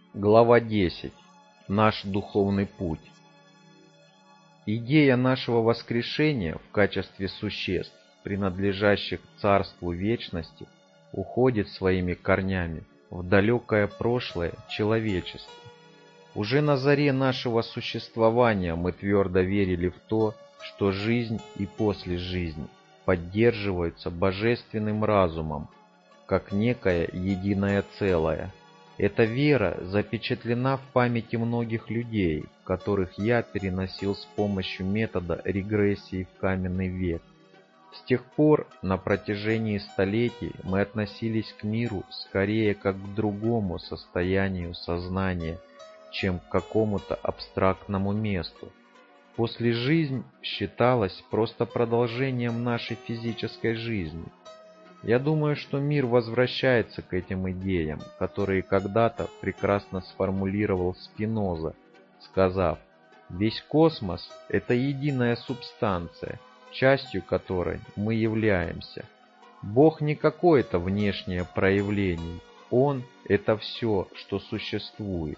Глава 10. Наш духовный путь. Идея нашего воскрешения в качестве существ, принадлежащих Царству Вечности, уходит своими корнями в далекое прошлое человечества. Уже на заре нашего существования мы твердо верили в то, что жизнь и после жизни поддерживаются божественным разумом, как некое единое целое. Эта вера запечатлена в памяти многих людей, которых я переносил с помощью метода регрессии в каменный век. С тех пор на протяжении столетий мы относились к миру скорее как к другому состоянию сознания, чем к какому-то абстрактному месту. После жизнь считалась просто продолжением нашей физической жизни. Я думаю, что мир возвращается к этим идеям, которые когда-то прекрасно сформулировал Спиноза, сказав: «Весь космос – это единая субстанция, частью которой мы являемся. Бог не какое-то внешнее проявление, Он – это все, что существует».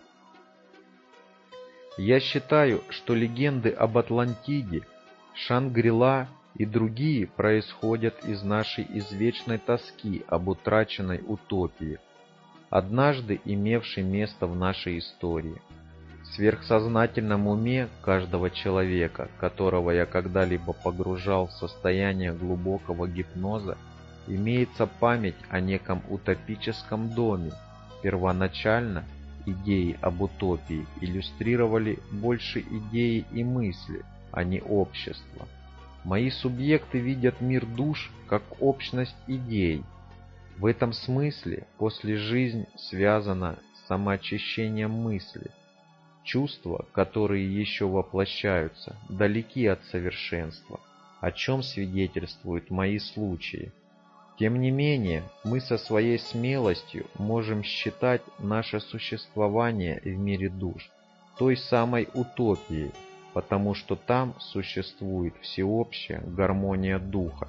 Я считаю, что легенды об Атлантиде, Шангри-Ла и другие происходят из нашей извечной тоски об утраченной утопии, однажды имевшей место в нашей истории. В сверхсознательном уме каждого человека, которого я когда-либо погружал в состояние глубокого гипноза, имеется память о неком утопическом доме. Первоначально идеи об утопии иллюстрировали больше идеи и мысли, а не общество. Мои субъекты видят мир душ как общность идей. В этом смысле после жизнь связана с самоочищением мысли. Чувства, которые еще воплощаются, далеки от совершенства, о чем свидетельствуют мои случаи. Тем не менее, мы со своей смелостью можем считать наше существование в мире душ той самой утопией, потому что там существует всеобщая гармония духа.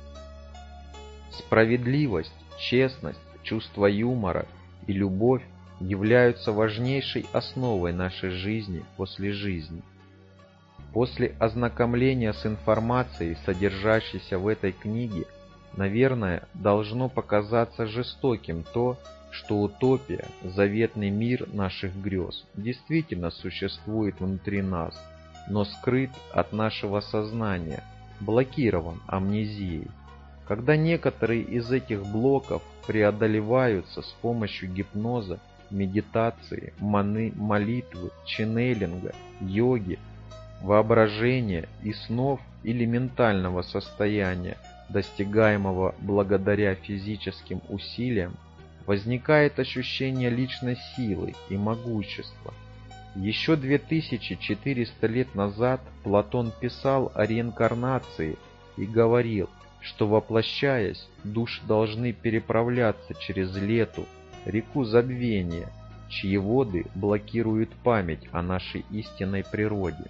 Справедливость, честность, чувство юмора и любовь являются важнейшей основой нашей жизни после жизни. После ознакомления с информацией, содержащейся в этой книге, наверное, должно показаться жестоким то, что утопия, заветный мир наших грез, действительно существует внутри нас, но скрыт от нашего сознания, блокирован амнезией. Когда некоторые из этих блоков преодолеваются с помощью гипноза, медитации, молитвы, ченнелинга, йоги, воображения и снов или ментального состояния, достигаемого благодаря физическим усилиям, возникает ощущение личной силы и могущества. Еще 2400 лет назад Платон писал о реинкарнации и говорил, что, воплощаясь, души должны переправляться через Лету, реку забвения, чьи воды блокируют память о нашей истинной природе.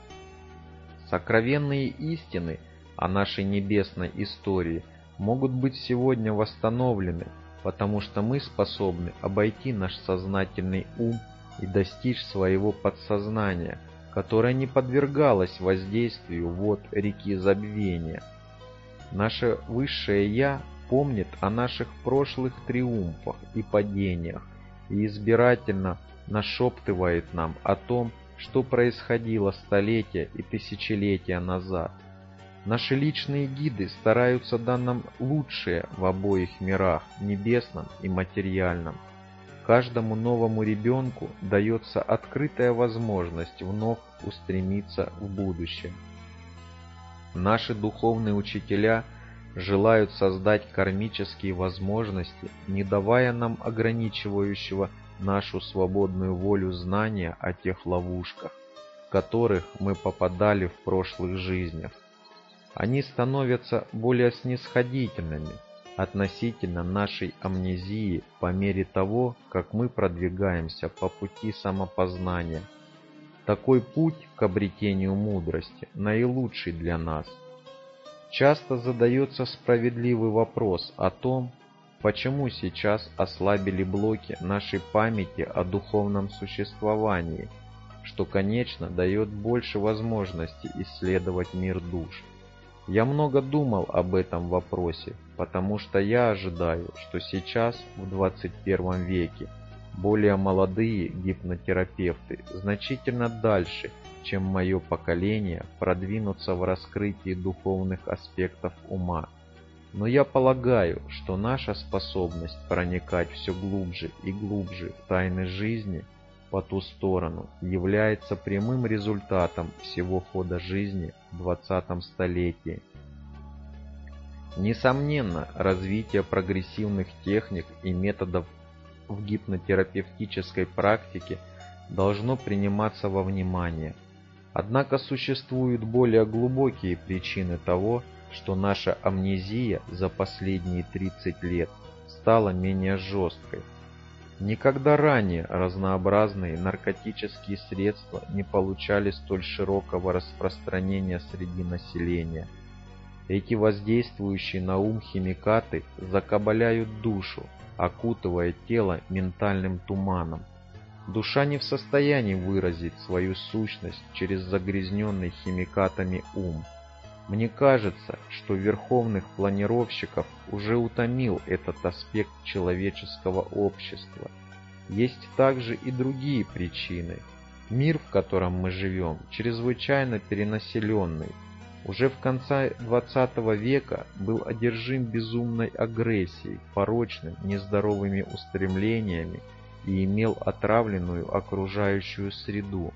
Сокровенные истины о нашей небесной истории могут быть сегодня восстановлены, потому что мы способны обойти наш сознательный ум и достичь своего подсознания, которое не подвергалось воздействию вод реки забвения. Наше высшее «Я» помнит о наших прошлых триумфах и падениях и избирательно нашептывает нам о том, что происходило столетия и тысячелетия назад. Наши личные гиды стараются дать нам лучшее в обоих мирах, небесном и материальном. Каждому новому ребенку дается открытая возможность вновь устремиться в будущее. Наши духовные учителя желают создать кармические возможности, не давая нам ограничивающего нашу свободную волю знания о тех ловушках, в которых мы попадали в прошлых жизнях. Они становятся более снисходительными относительно нашей амнезии по мере того, как мы продвигаемся по пути самопознания. Такой путь к обретению мудрости наилучший для нас. Часто задается справедливый вопрос о том, Почему сейчас ослабили блоки нашей памяти о духовном существовании, что, конечно, дает больше возможностей исследовать мир душ? Я много думал об этом вопросе, потому что я ожидаю, что сейчас, в 21 веке, более молодые гипнотерапевты значительно дальше, чем мое поколение, продвинутся в раскрытии духовных аспектов ума. Но я полагаю, что наша способность проникать все глубже и глубже в тайны жизни по ту сторону является прямым результатом всего хода жизни в 20 столетии. Несомненно, развитие прогрессивных техник и методов в гипнотерапевтической практике должно приниматься во внимание. Однако существуют более глубокие причины того, что наша амнезия за последние 30 лет стала менее жесткой. Никогда ранее разнообразные наркотические средства не получали столь широкого распространения среди населения. Эти воздействующие на ум химикаты закабаляют душу, окутывая тело ментальным туманом. Душа не в состоянии выразить свою сущность через загрязненный химикатами ум. Мне кажется, что верховных планировщиков уже утомил этот аспект человеческого общества. Есть также и другие причины. Мир, в котором мы живем, чрезвычайно перенаселенный. Уже в конце XX века был одержим безумной агрессией, порочным, нездоровыми устремлениями и имел отравленную окружающую среду.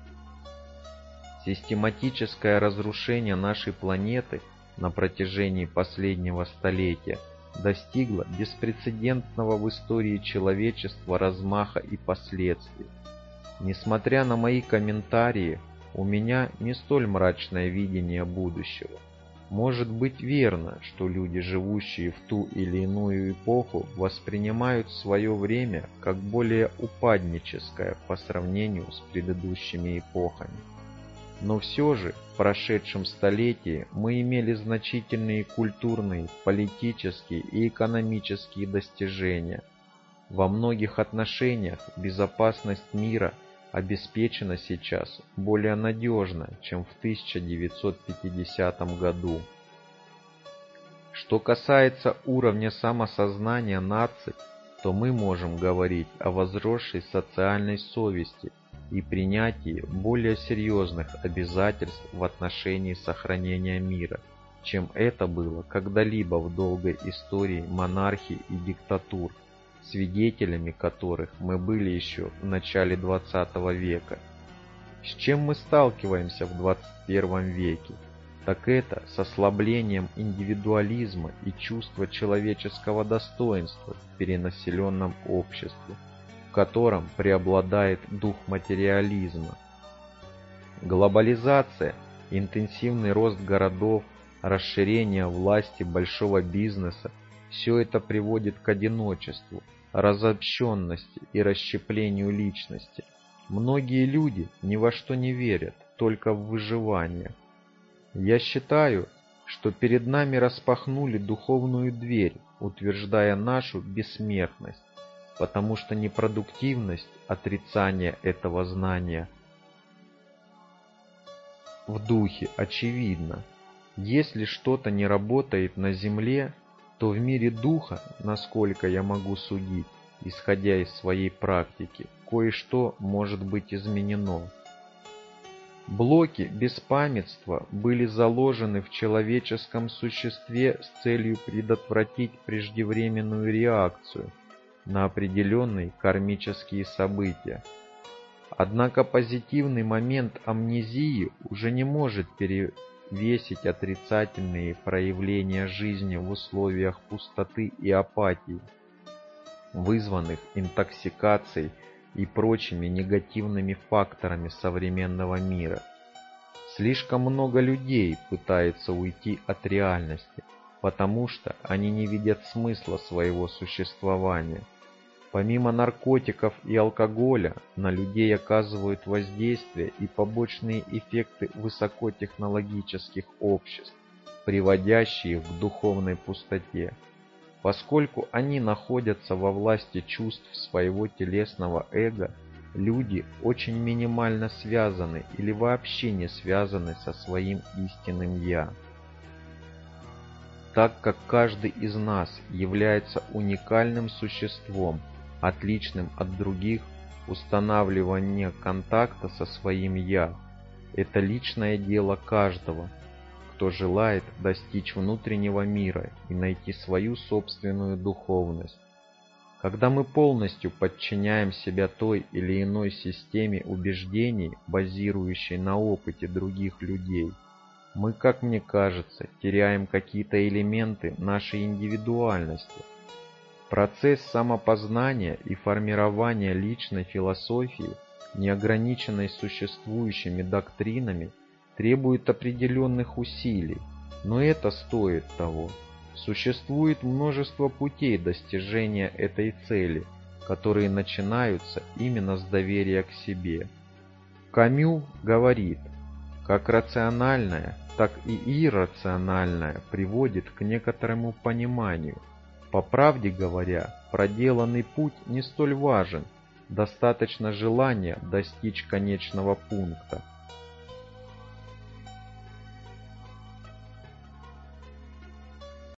Систематическое разрушение нашей планеты на протяжении последнего столетия достигло беспрецедентного в истории человечества размаха и последствий. Несмотря на мои комментарии, у меня не столь мрачное видение будущего. Может быть верно, что люди, живущие в ту или иную эпоху, воспринимают свое время как более упадническое по сравнению с предыдущими эпохами. Но все же в прошедшем столетии мы имели значительные культурные, политические и экономические достижения. Во многих отношениях безопасность мира обеспечена сейчас более надежно, чем в 1950 году. Что касается уровня самосознания наций, то мы можем говорить о возросшей социальной совести и принятии более серьезных обязательств в отношении сохранения мира, чем это было когда-либо в долгой истории монархий и диктатур, свидетелями которых мы были еще в начале XX века. С чем мы сталкиваемся в 21 веке? Так это с ослаблением индивидуализма и чувства человеческого достоинства в перенаселенном обществе, в котором преобладает дух материализма. Глобализация, интенсивный рост городов, расширение власти большого бизнеса – все это приводит к одиночеству, разобщенности и расщеплению личности. Многие люди ни во что не верят, только в выживание. Я считаю, что перед нами распахнули духовную дверь, утверждая нашу бессмертность, потому что непродуктивность отрицания этого знания в духе очевидна. Если что-то не работает на земле, то в мире духа, насколько я могу судить, исходя из своей практики, кое-что может быть изменено. Блоки беспамятства были заложены в человеческом существе с целью предотвратить преждевременную реакцию на определенные кармические события. Однако позитивный момент амнезии уже не может перевесить отрицательные проявления жизни в условиях пустоты и апатии, вызванных интоксикацией и прочими негативными факторами современного мира. Слишком много людей пытается уйти от реальности, потому что они не видят смысла своего существования. Помимо наркотиков и алкоголя, на людей оказывают воздействие и побочные эффекты высокотехнологических обществ, приводящие их к духовной пустоте. Поскольку они находятся во власти чувств своего телесного эго, люди очень минимально связаны или вообще не связаны со своим истинным «я». Так как каждый из нас является уникальным существом, отличным от других, устанавливание контакта со своим «я» – это личное дело каждого, кто желает достичь внутреннего мира и найти свою собственную духовность. Когда мы полностью подчиняем себя той или иной системе убеждений, базирующей на опыте других людей, мы, как мне кажется, теряем какие-то элементы нашей индивидуальности. Процесс самопознания и формирования личной философии, не ограниченной существующими доктринами, требует определенных усилий, но это стоит того. Существует множество путей достижения этой цели, которые начинаются именно с доверия к себе. Камю говорит, как рациональное, так и иррациональное приводит к некоторому пониманию. По правде говоря, проделанный путь не столь важен, достаточно желания достичь конечного пункта.